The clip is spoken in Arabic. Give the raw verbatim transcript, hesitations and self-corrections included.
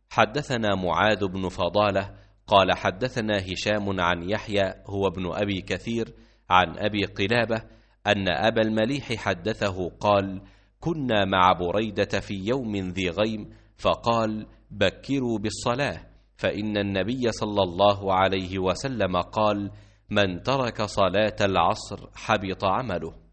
حدثنا معاذ بن فضالة قال حدثنا هشام عن يحيى هو ابن أبي كثير عن أبي قلابة أن أبا المليح حدثه قال: كنا مع بريدة في يوم ذي غيم، فقال: بكروا بالصلاة، فإن النبي صلى الله عليه وسلم قال: من ترك صلاة العصر حبط عمله.